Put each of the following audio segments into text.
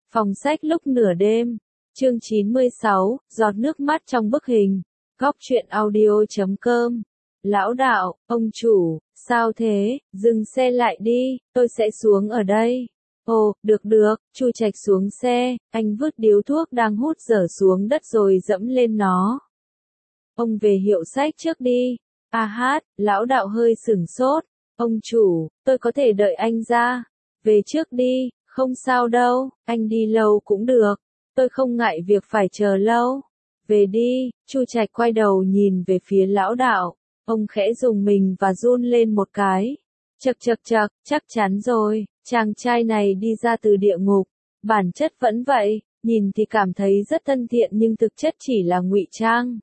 Phòng sách lúc nửa đêm. Chương 96, giọt nước mắt trong bức hình. Góc truyện audio.com. Lão đạo, ông chủ, sao thế, dừng xe lại đi, tôi sẽ xuống ở đây. Ồ, được, Chu Trạch xuống xe, anh vứt điếu thuốc đang hút dở xuống đất rồi dẫm lên nó. Ông về hiệu sách trước đi. A hát, lão đạo hơi sửng sốt. Ông chủ, tôi có thể đợi anh ra. Về trước đi, không sao đâu, anh đi lâu cũng được. Tôi không ngại việc phải chờ lâu. Về đi, Chu Trạch quay đầu nhìn về phía lão đạo. Ông khẽ dùng mình và run lên một cái. Chậc, chắc chắn rồi, chàng trai này đi ra từ địa ngục. Bản chất vẫn vậy, nhìn thì cảm thấy rất thân thiện nhưng thực chất chỉ là ngụy trang.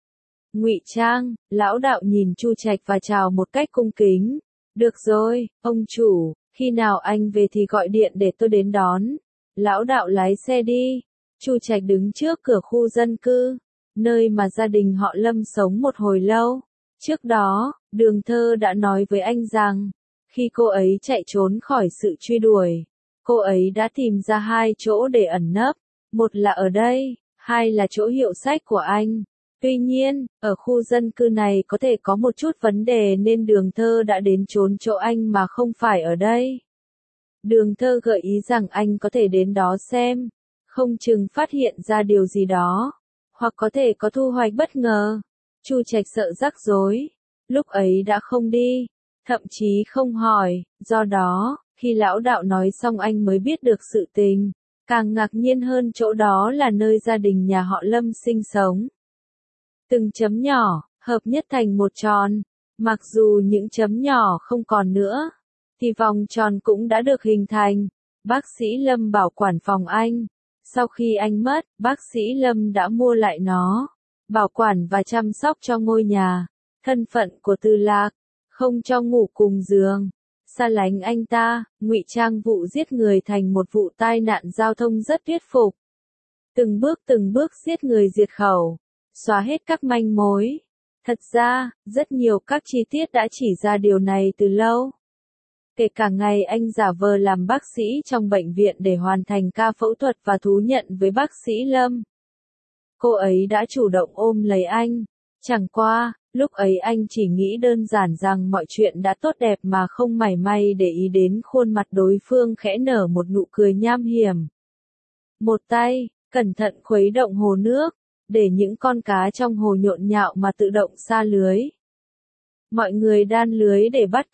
Ngụy trang, lão đạo nhìn Chu Trạch và chào một cách cung kính. Được rồi, ông chủ, khi nào anh về thì gọi điện để tôi đến đón. Lão đạo lái xe đi. Chu Trạch đứng trước cửa khu dân cư, nơi mà gia đình họ Lâm sống một hồi lâu. Trước đó, Đường Thơ đã nói với anh rằng, khi cô ấy chạy trốn khỏi sự truy đuổi, cô ấy đã tìm ra hai chỗ để ẩn nấp. Một là ở đây, hai là chỗ hiệu sách của anh. Tuy nhiên, ở khu dân cư này có thể có một chút vấn đề nên Đường Thơ đã đến trốn chỗ anh mà không phải ở đây. Đường Thơ gợi ý rằng anh có thể đến đó xem, không chừng phát hiện ra điều gì đó, hoặc có thể có thu hoạch bất ngờ. Chu Trạch sợ rắc rối, lúc ấy đã không đi, thậm chí không hỏi, do đó, khi lão đạo nói xong anh mới biết được sự tình. Càng ngạc nhiên hơn chỗ đó là nơi gia đình nhà họ Lâm sinh sống. Từng chấm nhỏ, hợp nhất thành một tròn. Mặc dù những chấm nhỏ không còn nữa, thì vòng tròn cũng đã được hình thành. Bác sĩ Lâm bảo quản phòng anh. Sau khi anh mất, bác sĩ Lâm đã mua lại nó, bảo quản và chăm sóc cho ngôi nhà. Thân phận của Từ Lạc, không cho ngủ cùng giường, xa lánh anh ta, ngụy trang vụ giết người thành một vụ tai nạn giao thông rất thuyết phục. Từng bước giết người diệt khẩu, xóa hết các manh mối. Thật ra, rất nhiều các chi tiết đã chỉ ra điều này từ lâu. Kể cả ngày anh giả vờ làm bác sĩ trong bệnh viện để hoàn thành ca phẫu thuật và thú nhận với bác sĩ Lâm. Cô ấy đã chủ động ôm lấy anh. Chẳng qua, lúc ấy anh chỉ nghĩ đơn giản rằng mọi chuyện đã tốt đẹp mà không mảy may để ý đến khuôn mặt đối phương khẽ nở một nụ cười nham hiểm. Một tay, cẩn thận khuấy động hồ nước, để những con cá trong hồ nhộn nhạo mà tự động sa lưới. Mọi người đan lưới để bắt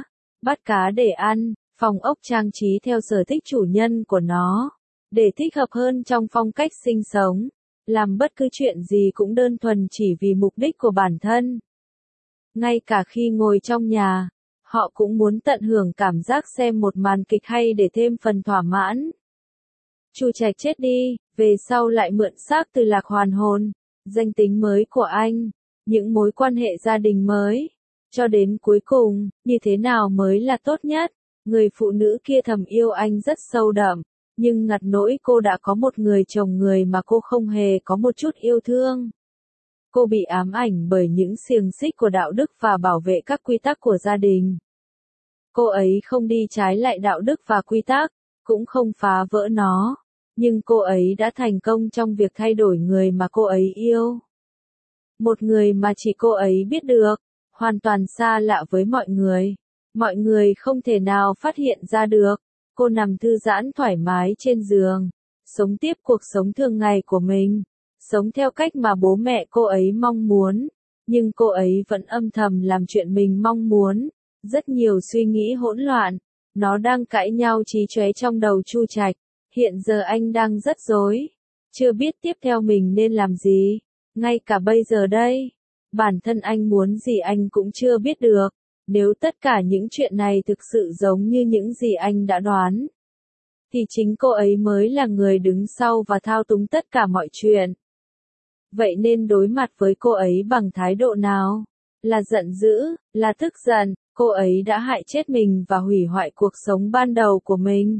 cá để ăn, phòng ốc trang trí theo sở thích chủ nhân của nó, để thích hợp hơn trong phong cách sinh sống, làm bất cứ chuyện gì cũng đơn thuần chỉ vì mục đích của bản thân. Ngay cả khi ngồi trong nhà, họ cũng muốn tận hưởng cảm giác xem một màn kịch hay để thêm phần thỏa mãn. Chu Trạch chết đi, về sau lại mượn xác Từ Lạc hoàn hồn, danh tính mới của anh, những mối quan hệ gia đình mới. Cho đến cuối cùng, như thế nào mới là tốt nhất? Người phụ nữ kia thầm yêu anh rất sâu đậm, nhưng ngặt nỗi cô đã có một người chồng người mà cô không hề có một chút yêu thương. Cô bị ám ảnh bởi những xiềng xích của đạo đức và bảo vệ các quy tắc của gia đình. Cô ấy không đi trái lại đạo đức và quy tắc, cũng không phá vỡ nó, nhưng cô ấy đã thành công trong việc thay đổi người mà cô ấy yêu. Một người mà chỉ cô ấy biết được, hoàn toàn xa lạ với mọi người. Mọi người không thể nào phát hiện ra được. Cô nằm thư giãn thoải mái trên giường, sống tiếp cuộc sống thường ngày của mình, sống theo cách mà bố mẹ cô ấy mong muốn, nhưng cô ấy vẫn âm thầm làm chuyện mình mong muốn. Rất nhiều suy nghĩ hỗn loạn, nó đang cãi nhau chí chóe trong đầu Chu Trạch. Hiện giờ anh đang rất rối, chưa biết tiếp theo mình nên làm gì. Ngay cả bây giờ đây, bản thân anh muốn gì anh cũng chưa biết được. Nếu tất cả những chuyện này thực sự giống như những gì anh đã đoán, thì chính cô ấy mới là người đứng sau và thao túng tất cả mọi chuyện. Vậy nên đối mặt với cô ấy bằng thái độ nào? Là giận dữ, là tức giận, cô ấy đã hại chết mình và hủy hoại cuộc sống ban đầu của mình.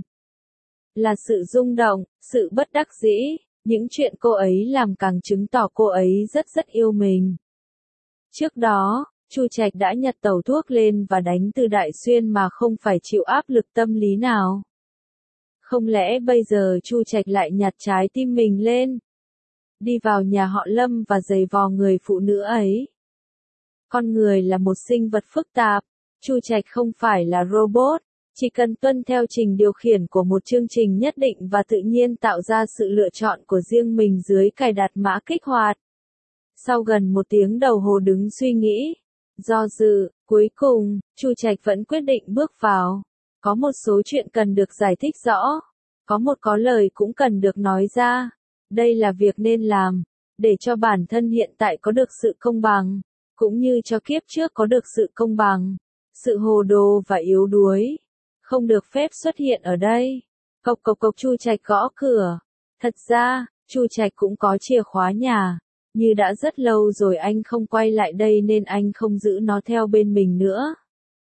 Là sự rung động, sự bất đắc dĩ, những chuyện cô ấy làm càng chứng tỏ cô ấy rất yêu mình. Trước đó, Chu Trạch đã nhặt tẩu thuốc lên và đánh Từ Đại Xuyên mà không phải chịu áp lực tâm lý nào. Không lẽ bây giờ Chu Trạch lại nhặt trái tim mình lên, đi vào nhà họ Lâm và giày vò người phụ nữ ấy? Con người là một sinh vật phức tạp, Chu Trạch không phải là robot, chỉ cần tuân theo trình điều khiển của một chương trình nhất định và tự nhiên tạo ra sự lựa chọn của riêng mình dưới cài đặt mã kích hoạt. Sau gần 1 tiếng đồng hồ đứng suy nghĩ, do dự, cuối cùng, Chu Trạch vẫn quyết định bước vào. Có một số chuyện cần được giải thích rõ, có lời cũng cần được nói ra. Đây là việc nên làm, để cho bản thân hiện tại có được sự công bằng, cũng như cho kiếp trước có được sự công bằng. Sự hồ đồ và yếu đuối không được phép xuất hiện ở đây. Cộc cộc cộc, Chu Trạch gõ cửa. Thật ra, Chu Trạch cũng có chìa khóa nhà, như đã rất lâu rồi anh không quay lại đây nên anh không giữ nó theo bên mình nữa.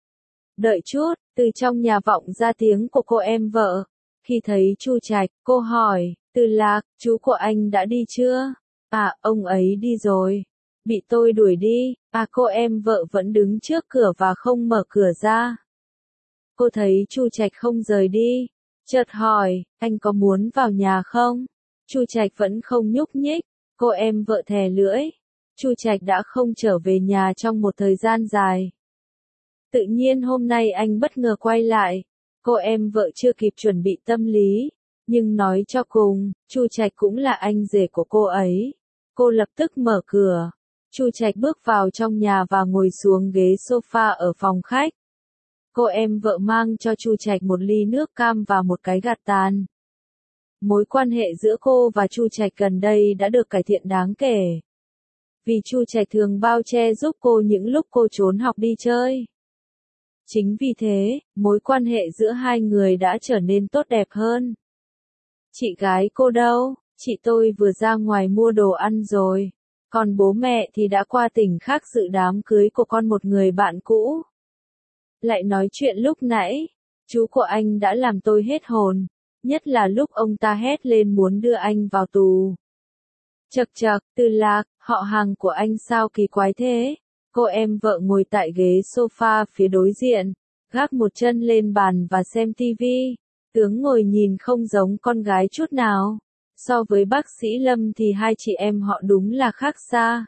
Đợi chút, từ trong nhà vọng ra tiếng của cô em vợ. Khi thấy Chu Trạch, cô hỏi, Từ Lạc, chú của anh đã đi chưa? À, ông ấy đi rồi. Bị tôi đuổi đi. À, cô em vợ vẫn đứng trước cửa và không mở cửa ra. Cô thấy Chu Trạch không rời đi, chợt hỏi, anh có muốn vào nhà không? Chu Trạch vẫn không nhúc nhích. Cô em vợ thè lưỡi. Chu Trạch đã không trở về nhà trong một thời gian dài. Tự nhiên hôm nay anh bất ngờ quay lại. Cô em vợ chưa kịp chuẩn bị tâm lý, nhưng nói cho cùng, Chu Trạch cũng là anh rể của cô ấy. Cô lập tức mở cửa. Chu Trạch bước vào trong nhà và ngồi xuống ghế sofa ở phòng khách. Cô em vợ mang cho Chu Trạch một ly nước cam và một cái gạt tàn. Mối quan hệ giữa cô và Chu Trạch gần đây đã được cải thiện đáng kể. Vì Chu Trạch thường bao che giúp cô những lúc cô trốn học đi chơi. Chính vì thế, mối quan hệ giữa hai người đã trở nên tốt đẹp hơn. Chị gái cô đâu? Chị tôi vừa ra ngoài mua đồ ăn rồi. Còn bố mẹ thì đã qua tỉnh khác dự đám cưới của con một người bạn cũ. Lại nói chuyện lúc nãy, chú của anh đã làm tôi hết hồn, nhất là lúc ông ta hét lên muốn đưa anh vào tù. Chậc chậc, Từ Lạc, họ hàng của anh sao kỳ quái thế? Cô em vợ ngồi tại ghế sofa phía đối diện, gác một chân lên bàn và xem tivi. Tướng ngồi nhìn không giống con gái chút nào. So với bác sĩ Lâm thì hai chị em họ đúng là khác xa.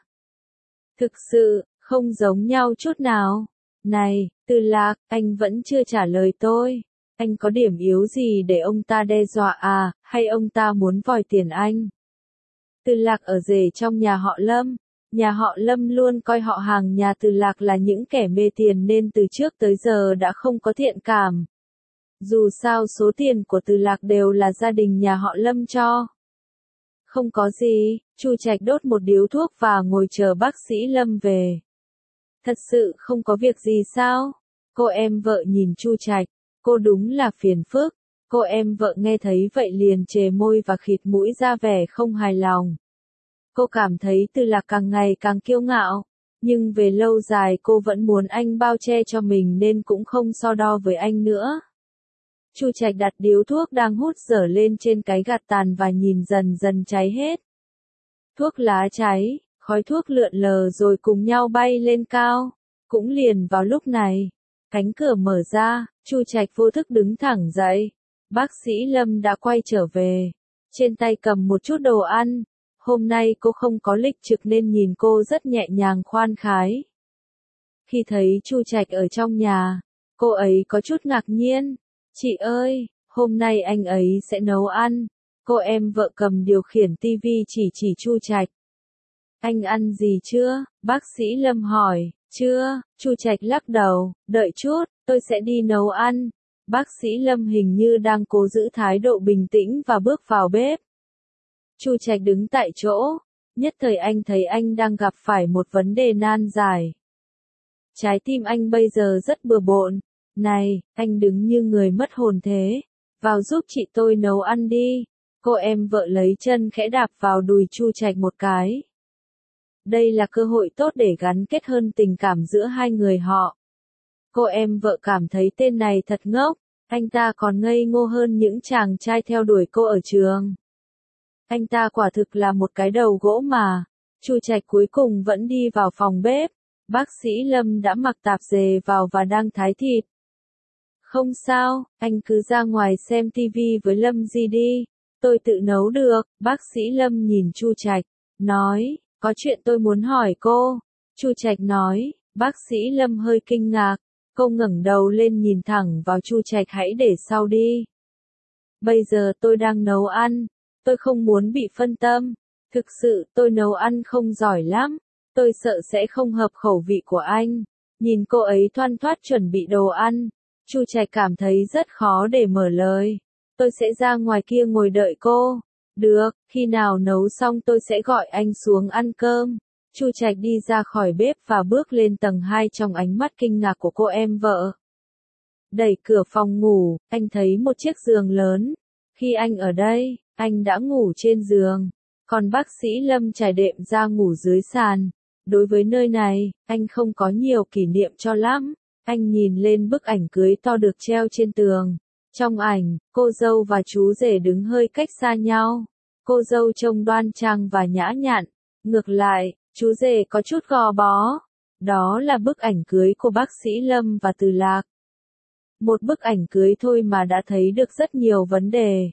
Thực sự, không giống nhau chút nào. Này, Từ Lạc, anh vẫn chưa trả lời tôi. Anh có điểm yếu gì để ông ta đe dọa à, hay ông ta muốn vòi tiền anh? Từ Lạc ở rể trong nhà họ Lâm. Nhà họ Lâm luôn coi họ hàng nhà Từ Lạc là những kẻ mê tiền nên từ trước tới giờ đã không có thiện cảm. Dù sao số tiền của Từ Lạc đều là gia đình nhà họ Lâm cho. Không có gì, Chu Trạch đốt một điếu thuốc và ngồi chờ bác sĩ Lâm về. Thật sự không có việc gì sao? Cô em vợ nhìn Chu Trạch, cô đúng là phiền phức. Cô em vợ nghe thấy vậy liền chề môi và khịt mũi ra vẻ không hài lòng. Cô cảm thấy Từ Lạc càng ngày càng kiêu ngạo, nhưng về lâu dài cô vẫn muốn anh bao che cho mình nên cũng không so đo với anh nữa. Chu Trạch đặt điếu thuốc đang hút dở lên trên cái gạt tàn và nhìn dần dần cháy hết. Thuốc lá cháy, khói thuốc lượn lờ rồi cùng nhau bay lên cao. Cũng liền vào lúc này, cánh cửa mở ra, Chu Trạch vô thức đứng thẳng dậy. Bác sĩ Lâm đã quay trở về, trên tay cầm một chút đồ ăn. Hôm nay cô không có lịch trực nên nhìn cô rất nhẹ nhàng khoan khái. Khi thấy Chu Trạch ở trong nhà, cô ấy có chút ngạc nhiên. Chị ơi, hôm nay anh ấy sẽ nấu ăn. Cô em vợ cầm điều khiển tivi chỉ Chu Trạch. Anh ăn gì chưa? Bác sĩ Lâm hỏi. Chưa, Chu Trạch lắc đầu, đợi chút, tôi sẽ đi nấu ăn. Bác sĩ Lâm hình như đang cố giữ thái độ bình tĩnh và bước vào bếp. Chu Trạch đứng tại chỗ, nhất thời anh thấy anh đang gặp phải một vấn đề nan giải. Trái tim anh bây giờ rất bừa bộn. Này, anh đứng như người mất hồn thế. Vào giúp chị tôi nấu ăn đi. Cô em vợ lấy chân khẽ đạp vào đùi Chu Trạch một cái. Đây là cơ hội tốt để gắn kết hơn tình cảm giữa hai người họ. Cô em vợ cảm thấy tên này thật ngốc. Anh ta còn ngây ngô hơn những chàng trai theo đuổi cô ở trường. Anh ta quả thực là một cái đầu gỗ mà. Chu Trạch cuối cùng vẫn đi vào phòng bếp. Bác sĩ Lâm đã mặc tạp dề vào và đang thái thịt. Không sao, anh cứ ra ngoài xem tivi với Lâm Di đi, tôi tự nấu được. Bác sĩ Lâm nhìn Chu Trạch, nói, có chuyện tôi muốn hỏi cô. Chu Trạch nói, bác sĩ Lâm hơi kinh ngạc, cô ngẩng đầu lên nhìn thẳng vào Chu Trạch, hãy để sau đi. Bây giờ tôi đang nấu ăn, tôi không muốn bị phân tâm. Thực sự tôi nấu ăn không giỏi lắm, tôi sợ sẽ không hợp khẩu vị của anh. Nhìn cô ấy thoăn thoắt chuẩn bị đồ ăn, Chu Trạch cảm thấy rất khó để mở lời. Tôi sẽ ra ngoài kia ngồi đợi cô. Được, khi nào nấu xong tôi sẽ gọi anh xuống ăn cơm. Chu Trạch đi ra khỏi bếp và bước lên tầng 2 trong ánh mắt kinh ngạc của cô em vợ. Đẩy cửa phòng ngủ, anh thấy một chiếc giường lớn. Khi anh ở đây, anh đã ngủ trên giường, còn bác sĩ Lâm trải đệm ra ngủ dưới sàn. Đối với nơi này, anh không có nhiều kỷ niệm cho lắm. Anh nhìn lên bức ảnh cưới to được treo trên tường. Trong ảnh, cô dâu và chú rể đứng hơi cách xa nhau. Cô dâu trông đoan trang và nhã nhặn. Ngược lại, chú rể có chút gò bó. Đó là bức ảnh cưới của bác sĩ Lâm và Từ Lạc. Một bức ảnh cưới thôi mà đã thấy được rất nhiều vấn đề.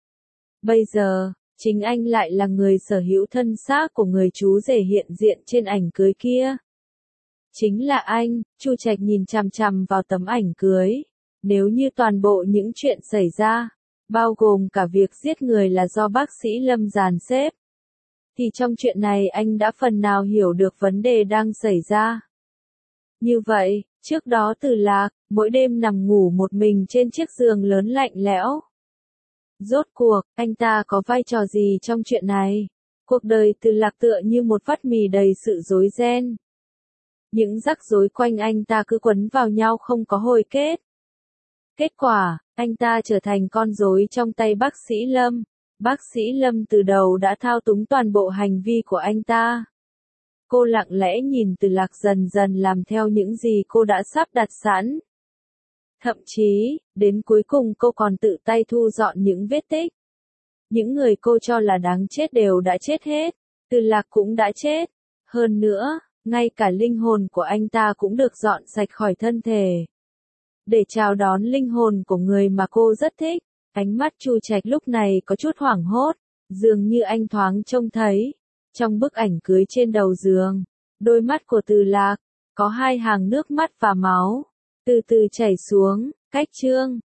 Bây giờ, chính anh lại là người sở hữu thân xác của người chú rể hiện diện trên ảnh cưới kia. Chính là anh. Chu Trạch nhìn chằm chằm vào tấm ảnh cưới. Nếu như toàn bộ những chuyện xảy ra, bao gồm cả việc giết người là do bác sĩ Lâm dàn xếp, thì trong chuyện này anh đã phần nào hiểu được vấn đề đang xảy ra. Như vậy, trước đó Từ Lạc, mỗi đêm nằm ngủ một mình trên chiếc giường lớn lạnh lẽo. Rốt cuộc, anh ta có vai trò gì trong chuyện này? Cuộc đời Từ Lạc tựa như một bát mì đầy sự rối ren. Những rắc rối quanh anh ta cứ quấn vào nhau không có hồi kết. Kết quả, anh ta trở thành con rối trong tay bác sĩ Lâm. Bác sĩ Lâm từ đầu đã thao túng toàn bộ hành vi của anh ta. Cô lặng lẽ nhìn Từ Lạc dần dần làm theo những gì cô đã sắp đặt sẵn. Thậm chí, đến cuối cùng cô còn tự tay thu dọn những vết tích. Những người cô cho là đáng chết đều đã chết hết. Từ Lạc cũng đã chết. Hơn nữa, ngay cả linh hồn của anh ta cũng được dọn sạch khỏi thân thể. Để chào đón linh hồn của người mà cô rất thích. Ánh mắt Chu Trạch lúc này có chút hoảng hốt. Dường như anh thoáng trông thấy. Trong bức ảnh cưới trên đầu giường, đôi mắt của Từ Lạc, có hai hàng nước mắt và máu, từ từ chảy xuống. Cách chương